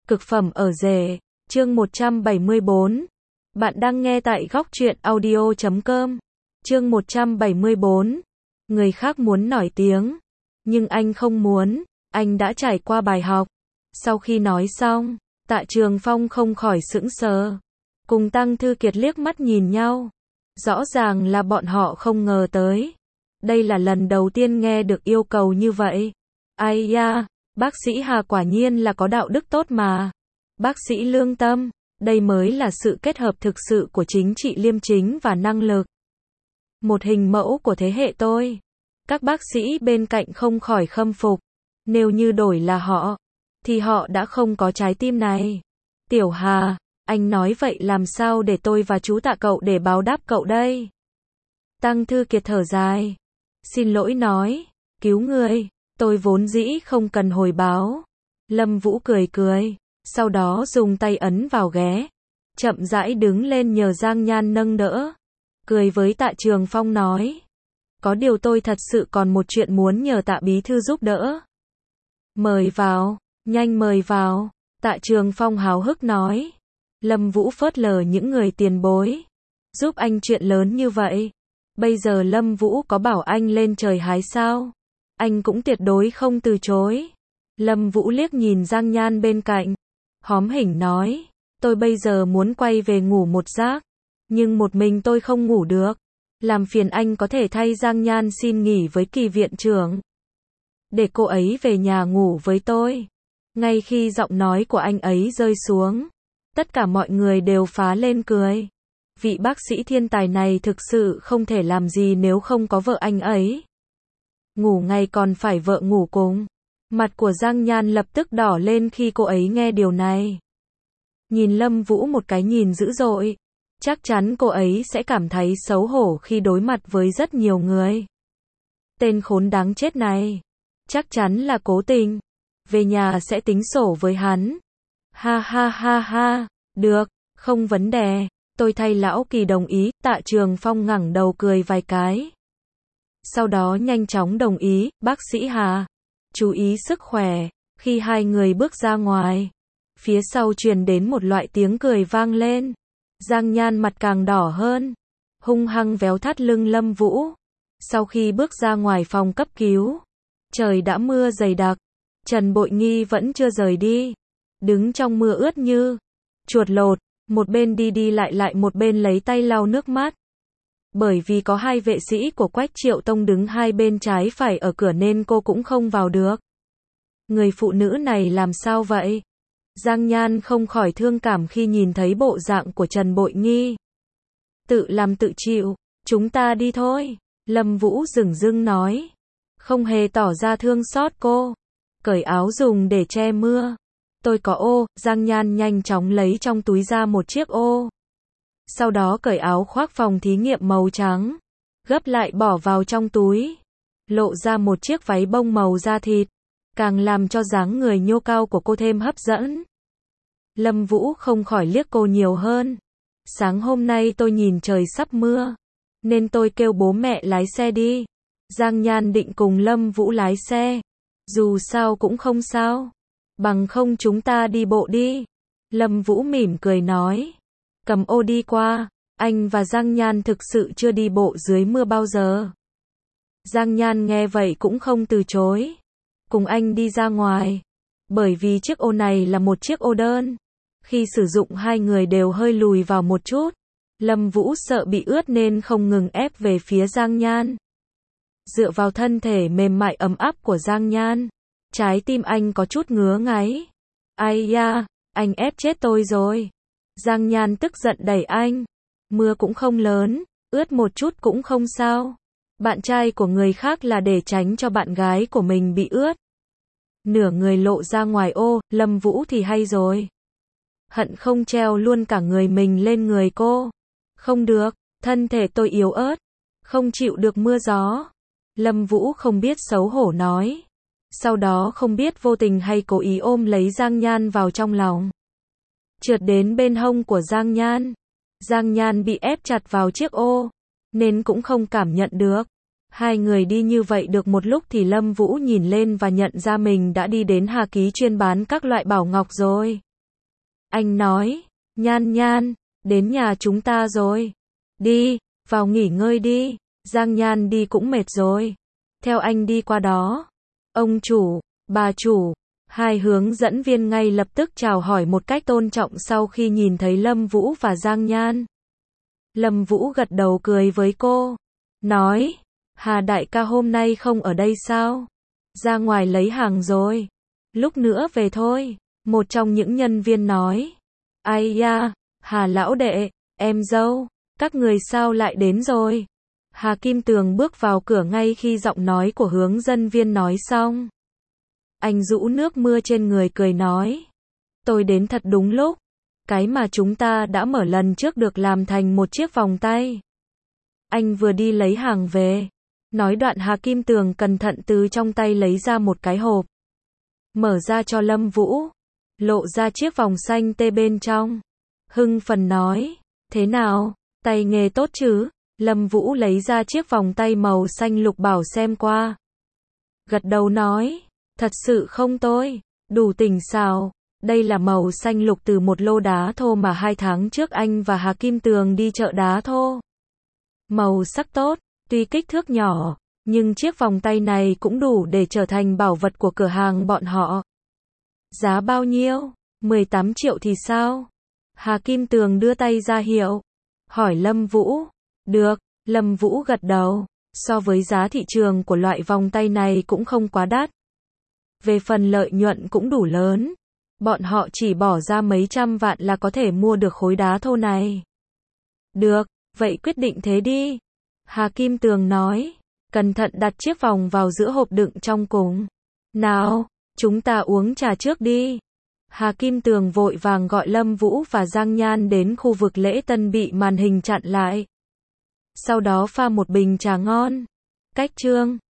Cực phẩm ở rể, chương 174. Bạn đang nghe tại góc truyện audio.com. Chương 174. Người khác muốn nổi tiếng, nhưng anh không muốn, anh đã trải qua bài học. Sau khi nói xong, Tạ Trường Phong không khỏi sững sờ. Cùng Tăng Thư Kiệt liếc mắt nhìn nhau. Rõ ràng là bọn họ không ngờ tới. Đây là lần đầu tiên nghe được yêu cầu như vậy. Ai da, bác sĩ Hà quả nhiên là có đạo đức tốt mà. Bác sĩ lương tâm, đây mới là sự kết hợp thực sự của chính trị liêm chính và năng lực. Một hình mẫu của thế hệ tôi. Các bác sĩ bên cạnh không khỏi khâm phục. Nếu như đổi là họ, thì họ đã không có trái tim này. Tiểu Hà, anh nói vậy làm sao để tôi và chú Tạ cậu để báo đáp cậu đây? Tăng Thư Kiệt thở dài. Xin lỗi nói, cứu người, tôi vốn dĩ không cần hồi báo. Lâm Vũ cười cười, sau đó dùng tay ấn vào ghế. Chậm rãi đứng lên nhờ Giang Nhan nâng đỡ. Cười với Tạ Trường Phong nói. Có điều tôi thật sự còn một chuyện muốn nhờ Tạ Bí Thư giúp đỡ. Mời vào, nhanh mời vào, Tạ Trường Phong háo hức nói. Lâm Vũ phớt lờ những người tiền bối. Giúp anh chuyện lớn như vậy. Bây giờ Lâm Vũ có bảo anh lên trời hái sao? Anh cũng tuyệt đối không từ chối. Lâm Vũ liếc nhìn Giang Nhan bên cạnh. Hóm hỉnh nói. Tôi bây giờ muốn quay về ngủ một giấc. Nhưng một mình tôi không ngủ được. Làm phiền anh có thể thay Giang Nhan xin nghỉ với Kỳ viện trưởng. Để cô ấy về nhà ngủ với tôi. Ngay khi giọng nói của anh ấy rơi xuống, tất cả mọi người đều phá lên cười. Vị bác sĩ thiên tài này thực sự không thể làm gì nếu không có vợ anh ấy. Ngủ ngay còn phải vợ ngủ cùng. Mặt của Giang Nhan lập tức đỏ lên khi cô ấy nghe điều này. Nhìn Lâm Vũ một cái nhìn dữ dội. Chắc chắn cô ấy sẽ cảm thấy xấu hổ khi đối mặt với rất nhiều người. Tên khốn đáng chết này. Chắc chắn là cố tình. Về nhà sẽ tính sổ với hắn. Ha ha ha ha. Được, không vấn đề. Tôi thay lão Kỳ đồng ý. Tạ Trường Phong ngẩng đầu cười vài cái. Sau đó nhanh chóng đồng ý. Bác sĩ Hà, chú ý sức khỏe. Khi hai người bước ra ngoài, phía sau truyền đến một loại tiếng cười vang lên. Giang Nhan mặt càng đỏ hơn, hung hăng véo thắt lưng Lâm Vũ. Sau khi bước ra ngoài phòng cấp cứu, trời đã mưa dày đặc. Trần Bội Nghi vẫn chưa rời đi, đứng trong mưa ướt như chuột lột, một bên đi đi lại một bên lấy tay lau nước mắt. Bởi vì có hai vệ sĩ của Quách Triệu Tông đứng hai bên trái phải ở cửa nên cô cũng không vào được. Người phụ nữ này làm sao vậy? Giang Nhan không khỏi thương cảm khi nhìn thấy bộ dạng của Trần Bội Nghi. Tự làm tự chịu, chúng ta đi thôi. Lâm Vũ dửng dưng nói. Không hề tỏ ra thương xót cô. Cởi áo dùng để che mưa. Tôi có ô. Giang Nhan nhanh chóng lấy trong túi ra một chiếc ô. Sau đó cởi áo khoác phòng thí nghiệm màu trắng. Gấp lại bỏ vào trong túi. Lộ ra một chiếc váy bông màu da thịt. Càng làm cho dáng người nhô cao của cô thêm hấp dẫn. Lâm Vũ không khỏi liếc cô nhiều hơn. Sáng hôm nay tôi nhìn trời sắp mưa, nên tôi kêu bố mẹ lái xe đi. Giang Nhan định cùng Lâm Vũ lái xe. Dù sao cũng không sao. Bằng không chúng ta đi bộ đi. Lâm Vũ mỉm cười nói. Cầm ô đi qua. Anh và Giang Nhan thực sự chưa đi bộ dưới mưa bao giờ. Giang Nhan nghe vậy cũng không từ chối. Cùng anh đi ra ngoài. Bởi vì chiếc ô này là một chiếc ô đơn. Khi sử dụng hai người đều hơi lùi vào một chút. Lâm Vũ sợ bị ướt nên không ngừng ép về phía Giang Nhan. Dựa vào thân thể mềm mại ấm áp của Giang Nhan, trái tim anh có chút ngứa ngáy. Ai da, anh ép chết tôi rồi. Giang Nhan tức giận đẩy anh. Mưa cũng không lớn, ướt một chút cũng không sao. Bạn trai của người khác là để tránh cho bạn gái của mình bị ướt. Nửa người lộ ra ngoài ô, Lâm Vũ thì hay rồi. Hận không treo luôn cả người mình lên người cô. Không được, thân thể tôi yếu ớt, không chịu được mưa gió. Lâm Vũ không biết xấu hổ nói. Sau đó không biết vô tình hay cố ý ôm lấy Giang Nhan vào trong lòng. Trượt đến bên hông của Giang Nhan. Giang Nhan bị ép chặt vào chiếc ô, nên cũng không cảm nhận được. Hai người đi như vậy được một lúc thì Lâm Vũ nhìn lên và nhận ra mình đã đi đến Hà Ký chuyên bán các loại bảo ngọc rồi. Anh nói, Nhan Nhan, đến nhà chúng ta rồi. Đi, vào nghỉ ngơi đi. Giang Nhan đi cũng mệt rồi. Theo anh đi qua đó. Ông chủ, bà chủ, hai hướng dẫn viên ngay lập tức chào hỏi một cách tôn trọng sau khi nhìn thấy Lâm Vũ và Giang Nhan. Lâm Vũ gật đầu cười với cô. Nói, Hà đại ca hôm nay không ở đây sao? Ra ngoài lấy hàng rồi. Lúc nữa về thôi. Một trong những nhân viên nói. Ai da, Hà lão đệ, em dâu, các người sao lại đến rồi? Hà Kim Tường bước vào cửa ngay khi giọng nói của hướng dẫn viên nói xong. Anh rũ nước mưa trên người cười nói. Tôi đến thật đúng lúc. Cái mà chúng ta đã mở lần trước được làm thành một chiếc vòng tay. Anh vừa đi lấy hàng về. Nói đoạn Hà Kim Tường cẩn thận từ trong tay lấy ra một cái hộp. Mở ra cho Lâm Vũ. Lộ ra chiếc vòng xanh tê bên trong. Hưng phấn nói. Thế nào, tay nghề tốt chứ? Lâm Vũ lấy ra chiếc vòng tay màu xanh lục bảo xem qua. Gật đầu nói. Thật sự không tôi. Đủ tỉnh xào. Đây là màu xanh lục từ một lô đá thô mà 2 tháng trước anh và Hà Kim Tường đi chợ đá thô. Màu sắc tốt, tuy kích thước nhỏ, nhưng chiếc vòng tay này cũng đủ để trở thành bảo vật của cửa hàng bọn họ. Giá bao nhiêu? 18 triệu thì sao? Hà Kim Tường đưa tay ra hiệu. Hỏi Lâm Vũ. Được, Lâm Vũ gật đầu. So với giá thị trường của loại vòng tay này cũng không quá đắt. Về phần lợi nhuận cũng đủ lớn. Bọn họ chỉ bỏ ra mấy trăm vạn là có thể mua được khối đá thô này. Được, vậy quyết định thế đi. Hà Kim Tường nói. Cẩn thận đặt chiếc vòng vào giữa hộp đựng trong cùng. Nào, chúng ta uống trà trước đi. Hà Kim Tường vội vàng gọi Lâm Vũ và Giang Nhan đến khu vực lễ tân bị màn hình chặn lại. Sau đó pha một bình trà ngon. Cách chương